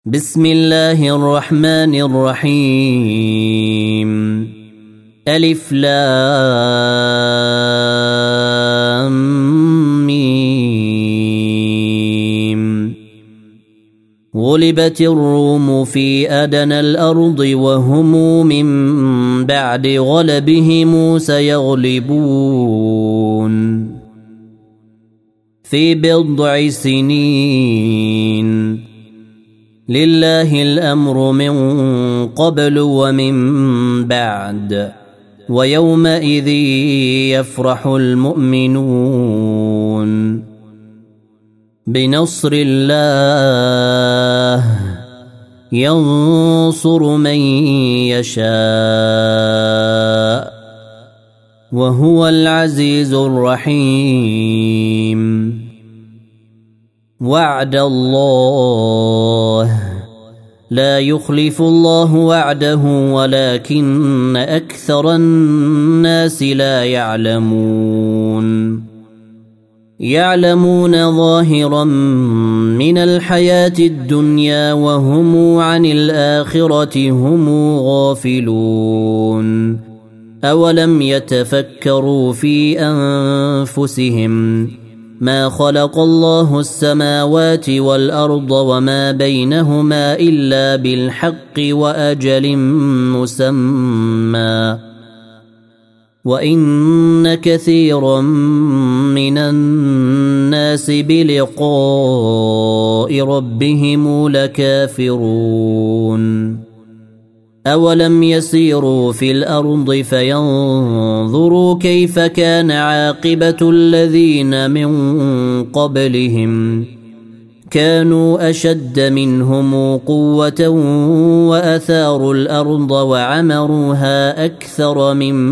بسم الله الرحمن الرحيم. ألف لام ميم. غلبت الروم في أدنى الأرض وهم من بعد غلبهم سيغلبون في بضع سنين. لله الأمر من قبل ومن بعد ويومئذ يفرح المؤمنون بنصر الله ينصر من يشاء وهو العزيز الرحيم. وعد الله لا يخلف الله وعده ولكن أكثر الناس لا يعلمون ظاهرا من الحياة الدنيا وهم عن الآخرة هم غافلون. أولم يتفكروا في أنفسهم ما خلق الله السماوات والأرض وما بينهما إلا بالحق وأجل مسمى وإن كثيرا من الناس بلقاء ربهم لكافرون. أولم يسيروا في الأرض فينظروا كيف كان عاقبة الذين من قبلهم كانوا أشد منهم قوة وأثاروا الأرض وعمروها أكثر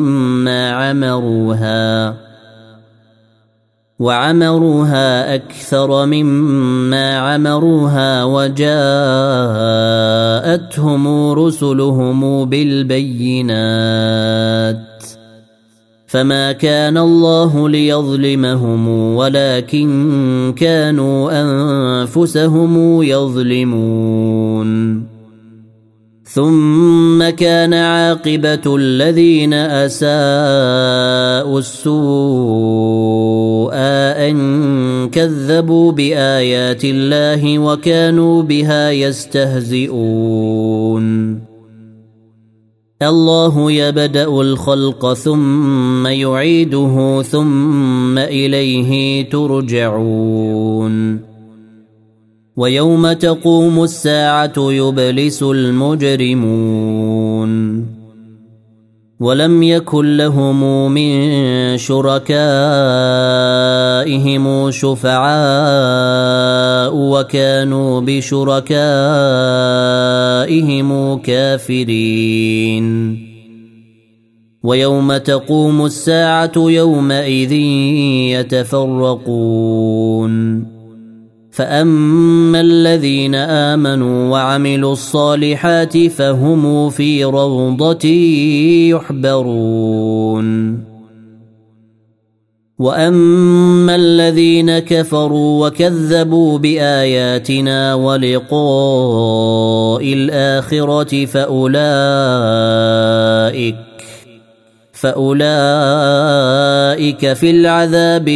مما عمروها وجاءتهم رسلهم بالبينات فما كان الله ليظلمهم ولكن كانوا أنفسهم يظلمون. ثم كان عاقبة الذين أساءوا السوء أن كذبوا بآيات الله وكانوا بها يستهزئون. الله يبدأ الخلق ثم يعيده ثم إليه ترجعون. ويوم تقوم الساعة يبلس المجرمون ولم يكن لهم من شركائهم شفعاء وكانوا بشركائهم كافرين. ويوم تقوم الساعة يومئذ يتفرقون فأما الذين آمنوا وعملوا الصالحات فهم في روضة يحبرون. وأما الذين كفروا وكذبوا بآياتنا ولقاء الآخرة فأولئك في العذاب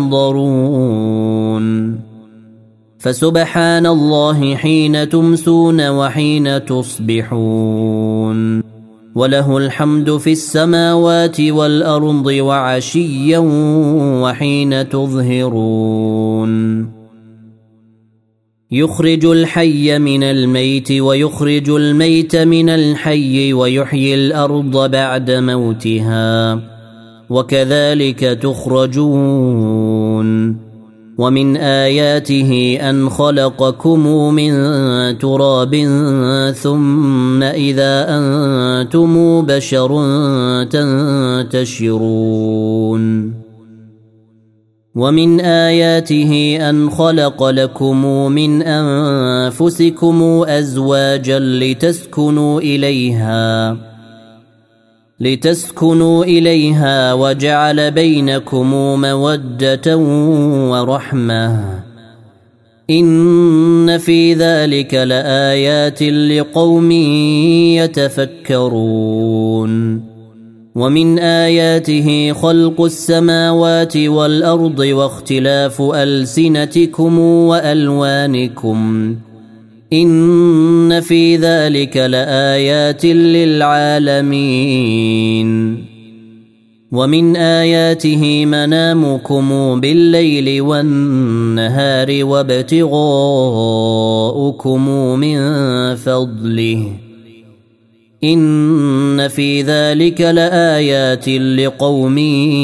محضرون. فسبحان الله حين تمسون وحين تصبحون وله الحمد في السماوات والأرض وعشيا وحين تظهرون. يخرج الحي من الميت ويخرج الميت من الحي ويحيي الأرض بعد موتها وكذلك تخرجون. ومن آياته أن خلقكم من تراب ثم إذا أنتم بشر تنتشرون. ومن آياته أن خلق لكم من أنفسكم أزواجا لتسكنوا إليها وجعل بينكم مودة ورحمة إن في ذلك لآيات لقوم يتفكرون ومن آياته خلق السماوات والأرض واختلاف ألسنتكم وألوانكم إن في ذلك لآيات للعالمين ومن آياته منامكم بالليل والنهار وابتغاؤكم من فضله إن في ذلك لآيات لقوم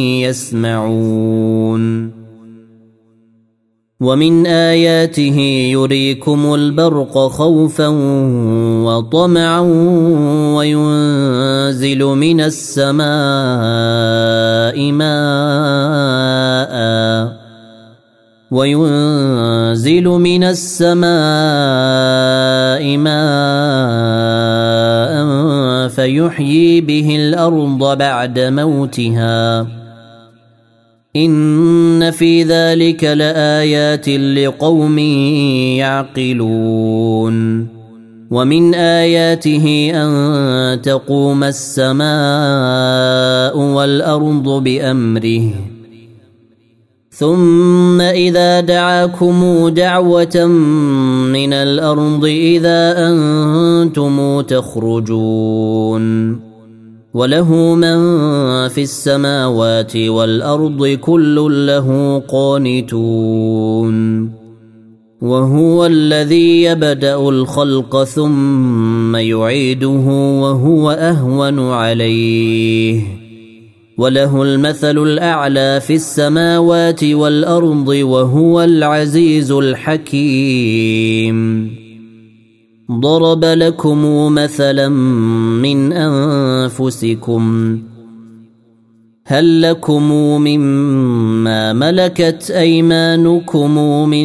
يسمعون ومن آياته يريكم البرق خوفا وطمعا وينزل من السماء ماء فيحيي به الأرض بعد موتها إن في ذلك لآيات لقوم يعقلون ومن آياته أن تقوم السماء والأرض بأمره ثم إذا دعاكم دعوة من الأرض إذا أنتم تخرجون وله من في السماوات والأرض كل له قانتون وهو الذي يبدأ الخلق ثم يعيده وهو أهون عليه وله المثل الأعلى في السماوات والأرض وهو العزيز الحكيم ضرب لكم مثلا من أنفسكم هل لكم مما ملكت أيمانكم من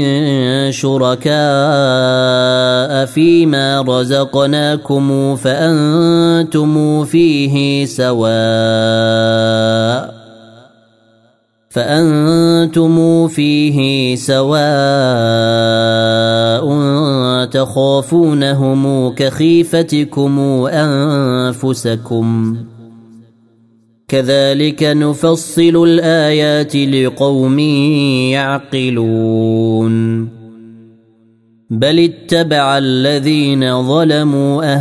شركاء فيما رزقناكم فأنتم فيه سواء تخافونهم كخيفتكم أنفسكم كذلك نفصل الآيات لقوم يعقلون بل اتبع الذين ظلموا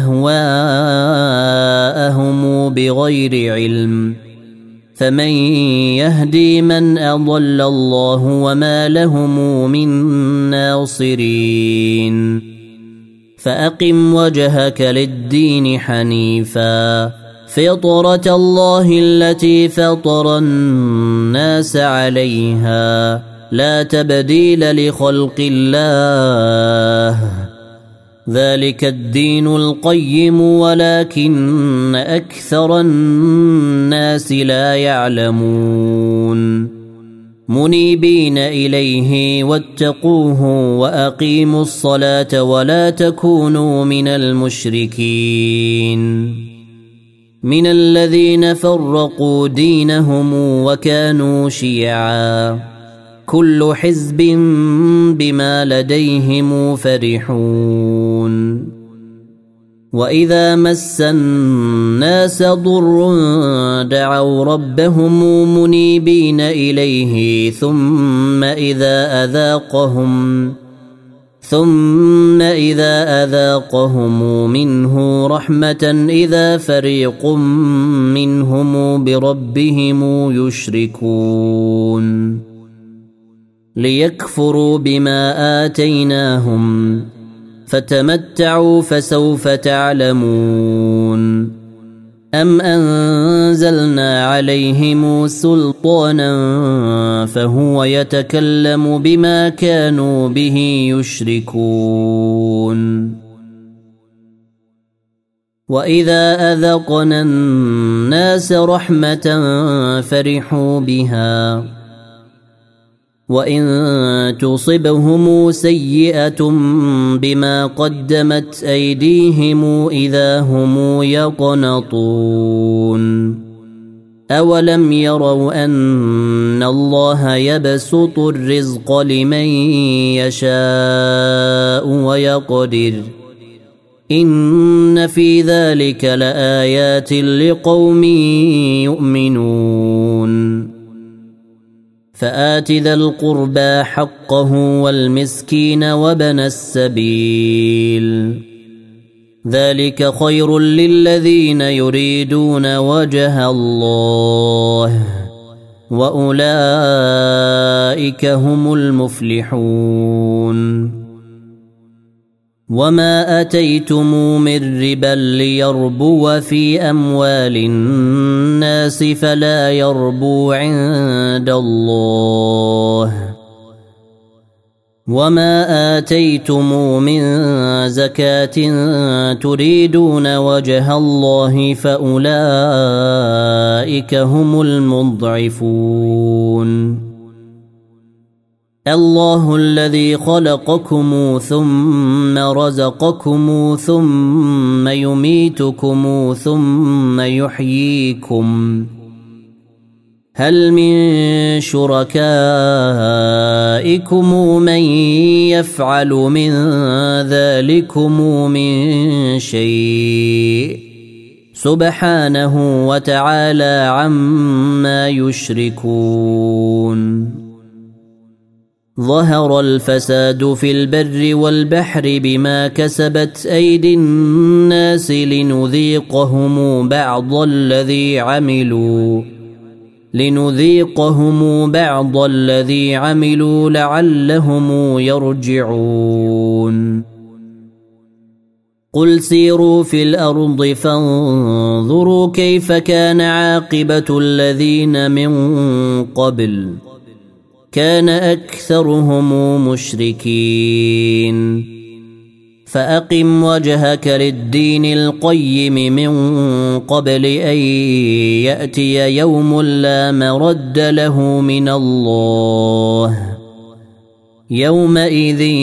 أهواءهم بغير علم فمن يهدي من أضل الله وما لهم من ناصرين فأقم وجهك للدين حنيفا فطرة الله التي فطر الناس عليها لا تبديل لخلق الله ذلك الدين القيم ولكن أكثر الناس لا يعلمون منيبين إليه واتقوه وأقيموا الصلاة ولا تكونوا من المشركين من الذين فرقوا دينهم وكانوا شيعا كل حزب بما لديهم فرحون وإذا مس الناس ضر دعوا ربهم منيبين إليه ثم إذا أذاقهم منه رحمة إذا فريق منهم بربهم يشركون ليكفروا بما آتيناهم فتمتعوا فسوف تعلمون أم أنزلنا عليهم سلطانا فهو يتكلم بما كانوا به يشركون وإذا أذقنا الناس رحمة فرحوا بها وإن تصبهم سيئة بما قدمت أيديهم إذا هم يقنطون أولم يروا أن الله يبسط الرزق لمن يشاء ويقدر إن في ذلك لآيات لقوم يؤمنون فآت ذا القربى حقه والمسكين وابن السبيل ذلك خير للذين يريدون وجه الله وأولئك هم المفلحون وما أتيتم من ربا ليربو في أموال الناس فلا يربو عند الله وما آتيتم من زكاة تريدون وجه الله فأولئك هم المضعفون الله الذي خلقكم ثم رزقكم ثم يميتكم ثم يحييكم هل من شركائكم من يفعل من ذلكم من شيء سبحانه وتعالى عما يشركون ظهر الفساد في البر والبحر بما كسبت أيدي الناس لنذيقهم بعض الذي عملوا لعلهم يرجعون قل سيروا في الأرض فانظروا كيف كان عاقبة الذين من قبل كان أكثرهم مشركين فأقم وجهك للدين القيم من قبل أن يأتي يوم لا مرد له من الله يومئذ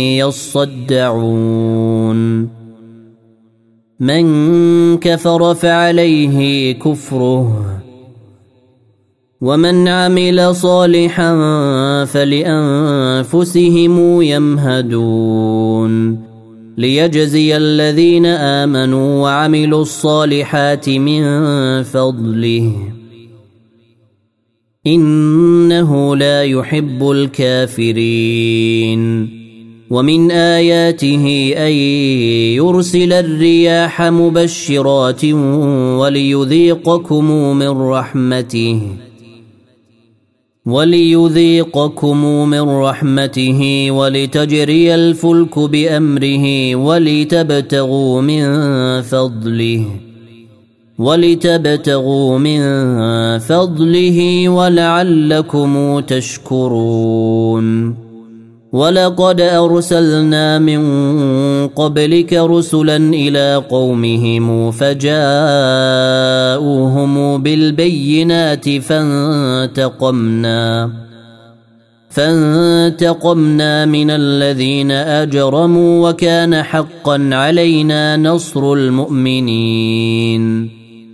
يصدعون من كفر فعليه كفره ومن عمل صالحا فلأنفسهم يمهدون ليجزي الذين آمنوا وعملوا الصالحات من فضله إنه لا يحب الكافرين ومن آياته أن يرسل الرياح مبشرات وليذيقكم من رحمته ولتجري الفلك بأمره ولتبتغوا من فضله ولعلكم تشكرون ولقد أرسلنا من قبلك رسلا إلى قومهم فجاءوهم بالبينات فانتقمنا من الذين أجرموا وكان حقا علينا نصر المؤمنين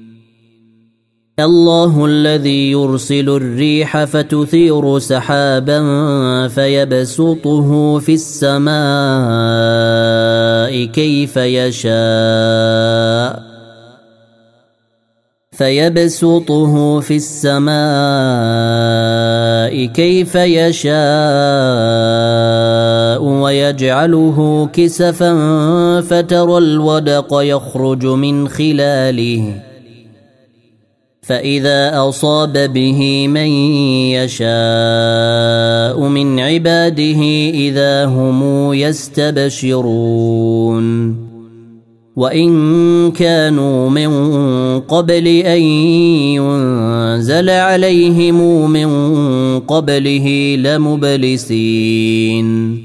الله الذي يرسل الريح فتثير سحابا فيبسطه في السماء كيف يشاء ويجعله كسفا فترى الودق يخرج من خلاله فإذا أصاب به من يشاء من عباده إذا هم يستبشرون وإن كانوا من قبل أن ينزل عليهم من قبله لمبلسين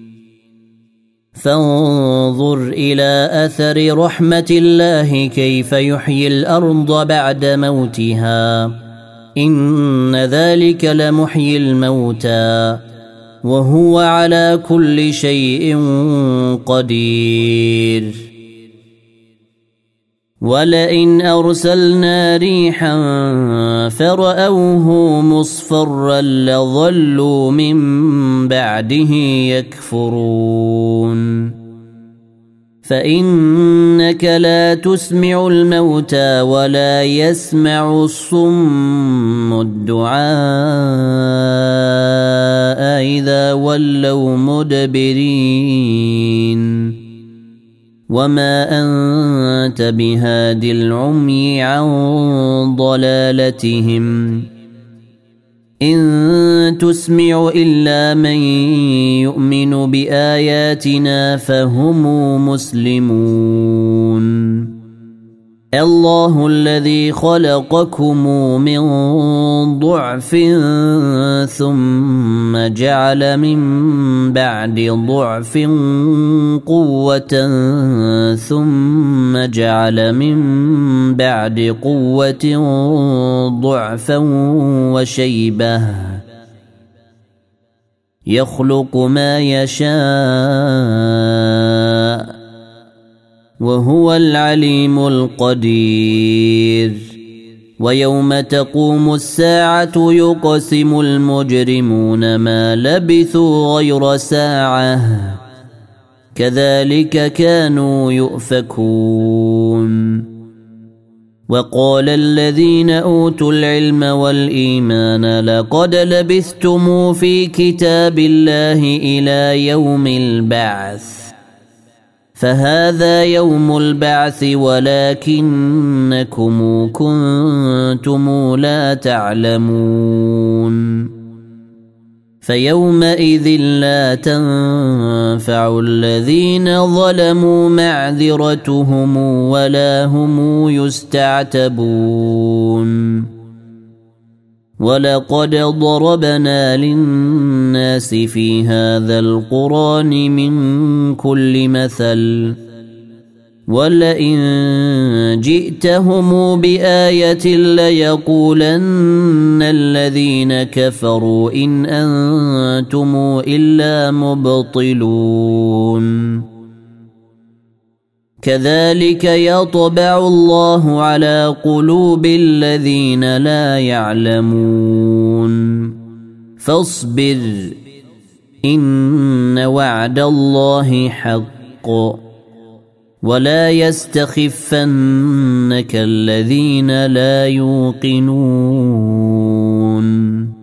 فانظر إلى أثر رحمة الله كيف يحيي الأرض بعد موتها إن ذلك لمحيي الموتى وهو على كل شيء قدير ولئن أرسلنا ريحا فرأوه مصفرا لظلوا من بعده يكفرون فإنك لا تسمع الموتى ولا يسمع الصم الدعاء إذا ولوا مدبرين وما أنت بهاد العمي عن ضلالتهم إن تسمع إلا من يؤمن بآياتنا فهم مسلمون الله الذي خلقكم من ضعف ثم جعل من بعد ضعف قوة ثم جعل من بعد قوة ضعفا وشيبة يخلق ما يشاء وهو العليم القدير ويوم تقوم الساعة يقسم المجرمون ما لبثوا غير ساعة كذلك كانوا يؤفكون وقال الذين أوتوا العلم والإيمان لقد لبثتم في كتاب الله إلى يوم البعث فهذا يوم البعث ولكنكم كنتم لا تعلمون فيومئذ لا تنفع الذين ظلموا معذرتهم ولا هم يستعتبون ولقد ضربنا للناس في هذا القرآن من كل مثل ولئن جئتهم بآية ليقولن الذين كفروا إن أنتم إلا مبطلون كذلك يطبع الله على قلوب الذين لا يعلمون فاصبر إن وعد الله حق ولا يستخفنك الذين لا يوقنون